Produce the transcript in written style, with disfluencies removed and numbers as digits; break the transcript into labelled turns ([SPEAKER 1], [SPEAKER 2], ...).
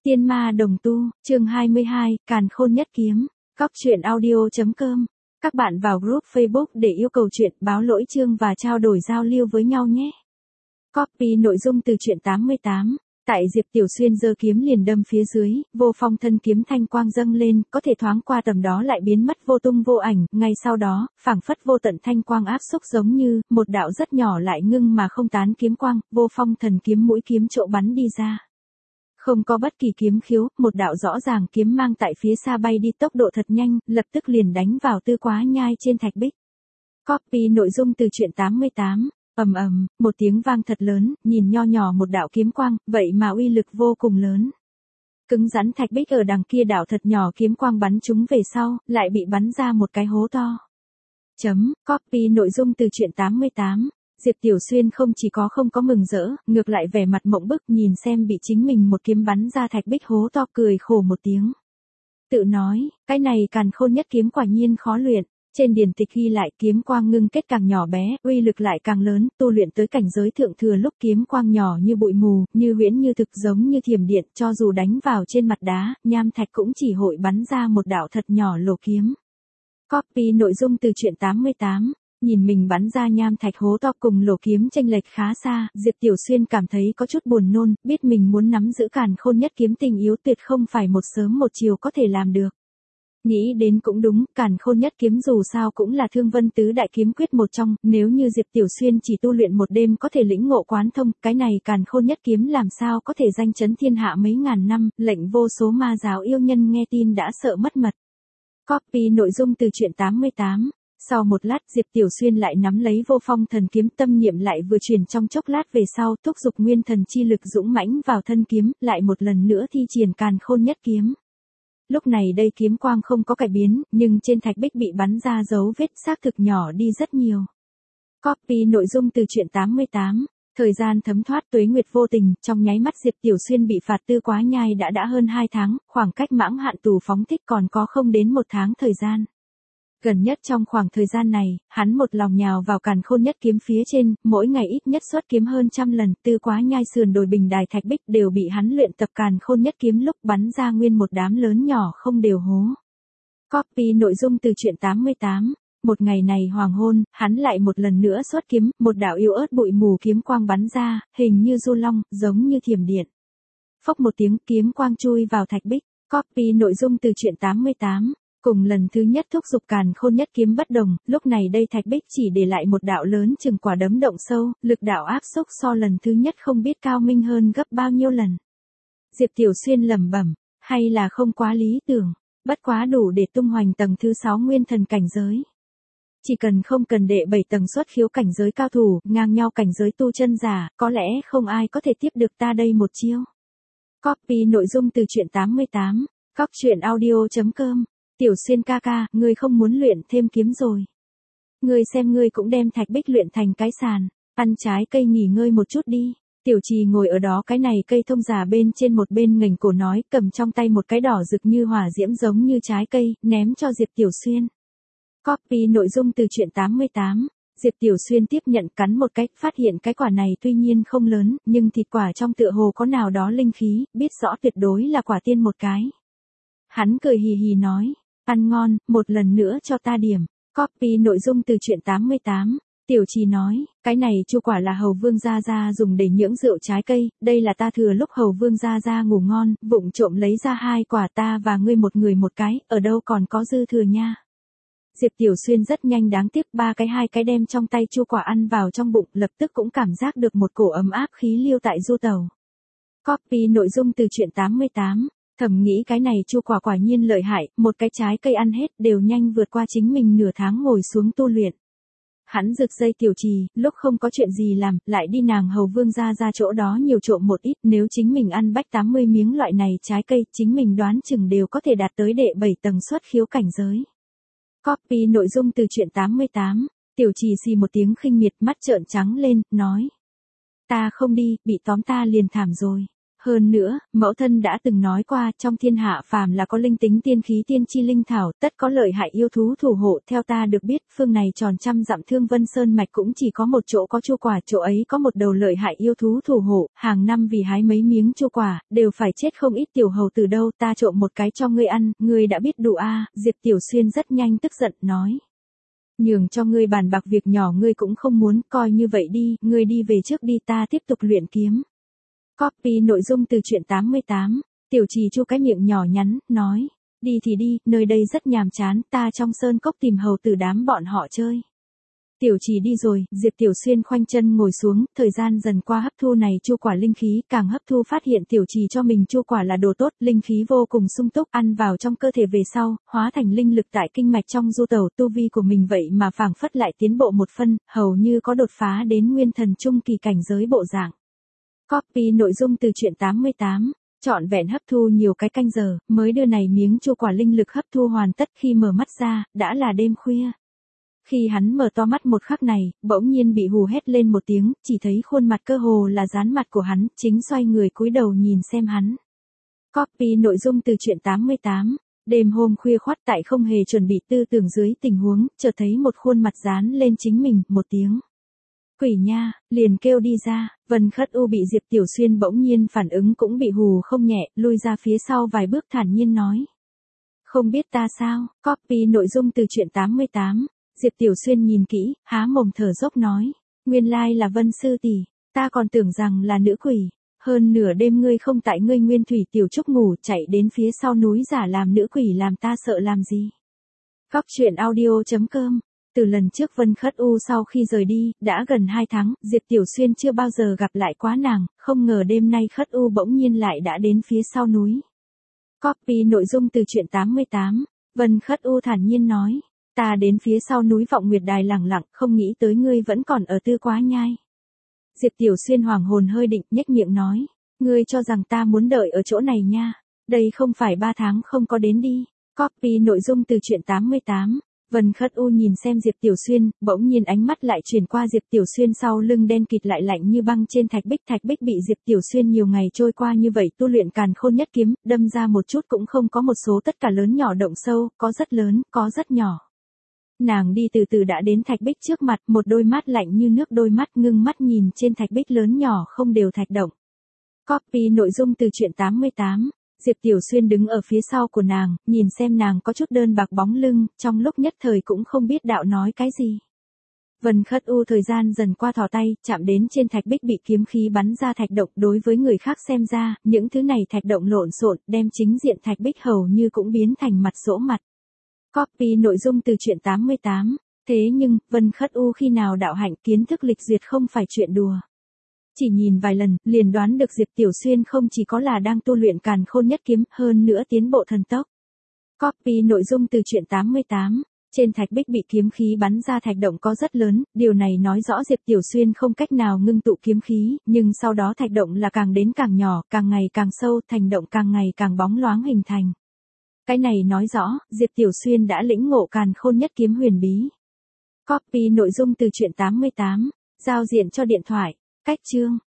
[SPEAKER 1] Tiên ma đồng tu, chương 22, Càn Khôn Nhất Kiếm, Cóc truyện audio.com. Các bạn vào group Facebook để yêu cầu chuyện, báo lỗi chương và trao đổi giao lưu với nhau nhé. Copy nội dung từ truyện 88. Tại Diệp Tiểu Xuyên giơ kiếm liền đâm phía dưới, vô phong thân kiếm thanh quang dâng lên, có thể thoáng qua tầm đó lại biến mất vô tung vô ảnh, ngay sau đó, phảng phất vô tận thanh quang áp xúc giống như, một đạo rất nhỏ lại ngưng mà không tán kiếm quang, vô phong thần kiếm mũi kiếm chỗ bắn đi ra. Không có bất kỳ kiếm khiếu, một đạo rõ ràng kiếm mang tại phía xa bay đi tốc độ thật nhanh, lập tức liền đánh vào Tư Quá Nhai trên thạch bích. Copy nội dung từ truyện 88. Ầm ầm, một tiếng vang thật lớn, nhìn nho nhỏ một đạo kiếm quang, vậy mà uy lực vô cùng lớn. Cứng rắn thạch bích ở đằng kia đạo thật nhỏ kiếm quang bắn chúng về sau, lại bị bắn ra một cái hố to. Copy nội dung từ truyện 88. Diệp Tiểu Xuyên không chỉ không có mừng rỡ, ngược lại vẻ mặt mộng bức nhìn xem bị chính mình một kiếm bắn ra thạch bích hố to cười khổ một tiếng. Tự nói, cái này Càn Khôn Nhất Kiếm quả nhiên khó luyện. Trên điển tịch ghi lại kiếm quang ngưng kết càng nhỏ bé, uy lực lại càng lớn, tu luyện tới cảnh giới thượng thừa lúc kiếm quang nhỏ như bụi mù, như huyễn như thực giống như thiểm điện, cho dù đánh vào trên mặt đá, nham thạch cũng chỉ hội bắn ra một đạo thật nhỏ lỗ kiếm. Copy nội dung từ truyện 88. Nhìn mình bắn ra nham thạch hố to cùng lỗ kiếm chênh lệch khá xa, Diệp Tiểu Xuyên cảm thấy có chút buồn nôn, biết mình muốn nắm giữ Càn Khôn Nhất Kiếm tình yếu tuyệt không phải một sớm một chiều có thể làm được. Nghĩ đến cũng đúng, Càn Khôn Nhất Kiếm dù sao cũng là Thương Vân Tứ Đại Kiếm Quyết một trong, nếu như Diệp Tiểu Xuyên chỉ tu luyện một đêm có thể lĩnh ngộ quán thông, cái này Càn Khôn Nhất Kiếm làm sao có thể danh chấn thiên hạ mấy ngàn năm, lệnh vô số ma giáo yêu nhân nghe tin đã sợ mất mật. Copy nội dung từ truyện 88. Sau một lát Diệp Tiểu Xuyên lại nắm lấy vô phong thần kiếm, tâm niệm lại vừa chuyển trong chốc lát về sau, thúc giục nguyên thần chi lực dũng mãnh vào thân kiếm, lại một lần nữa thi triển Càn Khôn Nhất Kiếm. Lúc này đây kiếm quang không có cải biến, nhưng trên thạch bích bị bắn ra dấu vết xác thực nhỏ đi rất nhiều. Copy nội dung từ truyện 88. Thời gian thấm thoát tuế nguyệt vô tình, trong nháy mắt Diệp Tiểu Xuyên bị phạt Tư Quá Nhai đã hơn 2 tháng, khoảng cách mãng hạn tù phóng thích còn có không đến 1 tháng thời gian. Gần nhất trong khoảng thời gian này, hắn một lòng nhào vào Càn Khôn Nhất Kiếm phía trên, mỗi ngày ít nhất xuất kiếm hơn 100 lần, Tư Quá Nhai sườn đồi bình đài thạch bích đều bị hắn luyện tập Càn Khôn Nhất Kiếm lúc bắn ra nguyên một đám lớn nhỏ không đều hố. Copy nội dung từ truyện 88. Một ngày này hoàng hôn, hắn lại một lần nữa xuất kiếm, một đạo yếu ớt bụi mù kiếm quang bắn ra, hình như du long, giống như thiểm điện. Phốc một tiếng kiếm quang chui vào thạch bích. Copy nội dung từ truyện 88. Cùng lần thứ nhất thúc giục Càn Khôn Nhất Kiếm bất đồng, lúc này đây thạch bích chỉ để lại một đạo lớn chừng quả đấm động sâu, lực đạo áp xúc so lần thứ nhất không biết cao minh hơn gấp bao nhiêu lần. Diệp Tiểu Xuyên lẩm bẩm, hay là không quá lý tưởng, bất quá đủ để tung hoành tầng thứ 6 nguyên thần cảnh giới. Chỉ cần không cần đệ 7 tầng xuất khiếu cảnh giới cao thủ, ngang nhau cảnh giới tu chân giả, có lẽ không ai có thể tiếp được ta đây một chiêu. Copy nội dung từ truyện 88. Cóc truyện audio.com. Tiểu Xuyên ca ca, ngươi không muốn luyện thêm kiếm rồi. Ngươi xem ngươi cũng đem thạch bích luyện thành cái sàn, ăn trái cây nghỉ ngơi một chút đi. Tiểu Trì ngồi ở đó cái này cây thông già bên trên một bên nghềnh cổ nói, cầm trong tay một cái đỏ rực như hỏa diễm giống như trái cây, ném cho Diệp Tiểu Xuyên. Copy nội dung từ truyện 88. Diệp Tiểu Xuyên tiếp nhận cắn một cái, phát hiện cái quả này tuy nhiên không lớn, nhưng thịt quả trong tựa hồ có nào đó linh khí, biết rõ tuyệt đối là quả tiên một cái. Hắn cười hì hì nói, ăn ngon, một lần nữa cho ta điểm. Copy nội dung từ truyện 88. Tiểu Trì nói, cái này chu quả là Hầu Vương Gia Gia dùng để nhưỡng rượu trái cây, đây là ta thừa lúc Hầu Vương Gia Gia ngủ ngon, vụng trộm lấy ra 2 quả ta và ngươi một người một cái, ở đâu còn có dư thừa nha. Diệp Tiểu Xuyên rất nhanh đáng tiếc 2 cái đem trong tay chu quả ăn vào trong bụng, lập tức cũng cảm giác được một cổ ấm áp khí lưu tại du tàu. Copy nội dung từ truyện 88. Thầm nghĩ cái này chu quả quả nhiên lợi hại, một cái trái cây ăn hết đều nhanh vượt qua chính mình nửa tháng ngồi xuống tu luyện. Hắn rực dây Tiểu Trì, lúc không có chuyện gì làm, lại đi nàng Hầu Vương ra chỗ đó nhiều trộm một ít, nếu chính mình ăn 80 miếng loại này trái cây, chính mình đoán chừng đều có thể đạt tới đệ 7 tầng xuất khiếu cảnh giới. Copy nội dung từ truyện 88. Tiểu Trì xì một tiếng khinh miệt, mắt trợn trắng lên, nói. Ta không đi, bị tóm ta liền thảm rồi. Hơn nữa, mẫu thân đã từng nói qua, trong thiên hạ phàm là có linh tính tiên khí tiên chi linh thảo, tất có lợi hại yêu thú thủ hộ. Theo ta được biết, phương này tròn trăm dặm Thương Vân Sơn mạch cũng chỉ có một chỗ có chu quả, chỗ ấy có một đầu lợi hại yêu thú thủ hộ, hàng năm vì hái mấy miếng chu quả, đều phải chết không ít tiểu hầu từ đâu, ta trộm một cái cho ngươi ăn, ngươi đã biết đủ a. Diệp Tiểu Xuyên rất nhanh tức giận, nói. Nhường cho ngươi bàn bạc việc nhỏ ngươi cũng không muốn, coi như vậy đi, ngươi đi về trước đi, ta tiếp tục luyện kiếm. Copy nội dung từ truyện 88, Tiểu Trì chu cái miệng nhỏ nhắn, nói, đi thì đi, nơi đây rất nhàm chán, ta trong sơn cốc tìm hầu tử đám bọn họ chơi. Tiểu Trì đi rồi, Diệp Tiểu Xuyên khoanh chân ngồi xuống, thời gian dần qua hấp thu này chu quả linh khí, càng hấp thu phát hiện Tiểu Trì cho mình chu quả là đồ tốt, linh khí vô cùng sung túc, ăn vào trong cơ thể về sau, hóa thành linh lực tại kinh mạch trong du tẩu, tu vi của mình vậy mà phảng phất lại tiến bộ một phân, hầu như có đột phá đến nguyên thần trung kỳ cảnh giới bộ dạng. Copy nội dung từ truyện 88, trọn vẹn hấp thu nhiều cái canh giờ, mới đưa này miếng chu quả linh lực hấp thu hoàn tất. Khi mở mắt ra, đã là đêm khuya. Khi hắn mở to mắt một khắc này, bỗng nhiên bị hù hét lên một tiếng, chỉ thấy khuôn mặt cơ hồ là dán mặt của hắn, chính xoay người cúi đầu nhìn xem hắn. Copy nội dung từ truyện 88, đêm hôm khuya khoắt tại không hề chuẩn bị tư tưởng dưới tình huống, chợt thấy một khuôn mặt dán lên chính mình, một tiếng. Quỷ nha, liền kêu đi ra. Vân Khất U bị Diệp Tiểu Xuyên bỗng nhiên phản ứng cũng bị hù không nhẹ, lui ra phía sau vài bước thản nhiên nói. Không biết ta sao? Copy nội dung từ truyện 88, Diệp Tiểu Xuyên nhìn kỹ, há mồm thở dốc nói. Nguyên lai là Vân sư tỷ, ta còn tưởng rằng là nữ quỷ. Hơn nửa đêm ngươi không tại ngươi Nguyên Thủy Tiểu Trúc ngủ, chạy đến phía sau núi giả làm nữ quỷ, làm ta sợ làm gì? Góc truyện audio.com. Từ lần trước Vân Khất U sau khi rời đi, đã gần 2 tháng, Diệp Tiểu Xuyên chưa bao giờ gặp lại quá nàng, không ngờ đêm nay Khất U bỗng nhiên lại đã đến phía sau núi. Copy nội dung từ truyện 88, Vân Khất U thản nhiên nói, ta đến phía sau núi Vọng Nguyệt Đài lẳng lặng, không nghĩ tới ngươi vẫn còn ở Tư Quá Nhai. Diệp Tiểu Xuyên hoàng hồn hơi định, nhếch miệng nói, ngươi cho rằng ta muốn đợi ở chỗ này nha, đây không phải 3 tháng không có đến đi. Copy nội dung từ truyện 88. Vân Khất U nhìn xem Diệp Tiểu Xuyên, bỗng nhiên ánh mắt lại chuyển qua Diệp Tiểu Xuyên sau lưng đen kịt lại lạnh như băng trên thạch bích bị Diệp Tiểu Xuyên nhiều ngày trôi qua như vậy tu luyện Càn Khôn Nhất Kiếm, đâm ra một chút cũng không có một số, tất cả lớn nhỏ động sâu, có rất lớn, có rất nhỏ. Nàng đi từ từ đã đến thạch bích trước mặt, một đôi mắt lạnh như nước, đôi mắt ngưng mắt nhìn trên thạch bích lớn nhỏ không đều thạch động. Copy nội dung từ truyện 88. Diệp Tiểu Xuyên đứng ở phía sau của nàng, nhìn xem nàng có chút đơn bạc bóng lưng, trong lúc nhất thời cũng không biết đạo nói cái gì. Vân Khất U thời gian dần qua thò tay, chạm đến trên thạch bích bị kiếm khí bắn ra thạch động, đối với người khác xem ra, những thứ này thạch động lộn xộn, đem chính diện thạch bích hầu như cũng biến thành mặt sỗ mặt. Copy nội dung từ truyện 88, thế nhưng, Vân Khất U khi nào đạo hạnh kiến thức lịch duyệt không phải chuyện đùa. Chỉ nhìn vài lần, liền đoán được Diệp Tiểu Xuyên không chỉ có là đang tu luyện Càn Khôn Nhất Kiếm, hơn nữa tiến bộ thần tốc. Copy nội dung từ truyện 88, trên thạch bích bị kiếm khí bắn ra thạch động có rất lớn, điều này nói rõ Diệp Tiểu Xuyên không cách nào ngưng tụ kiếm khí, nhưng sau đó thạch động là càng đến càng nhỏ, càng ngày càng sâu, thành động càng ngày càng bóng loáng hình thành. Cái này nói rõ, Diệp Tiểu Xuyên đã lĩnh ngộ Càn Khôn Nhất Kiếm huyền bí. Copy nội dung từ truyện 88, giao diện cho điện thoại, cách chương.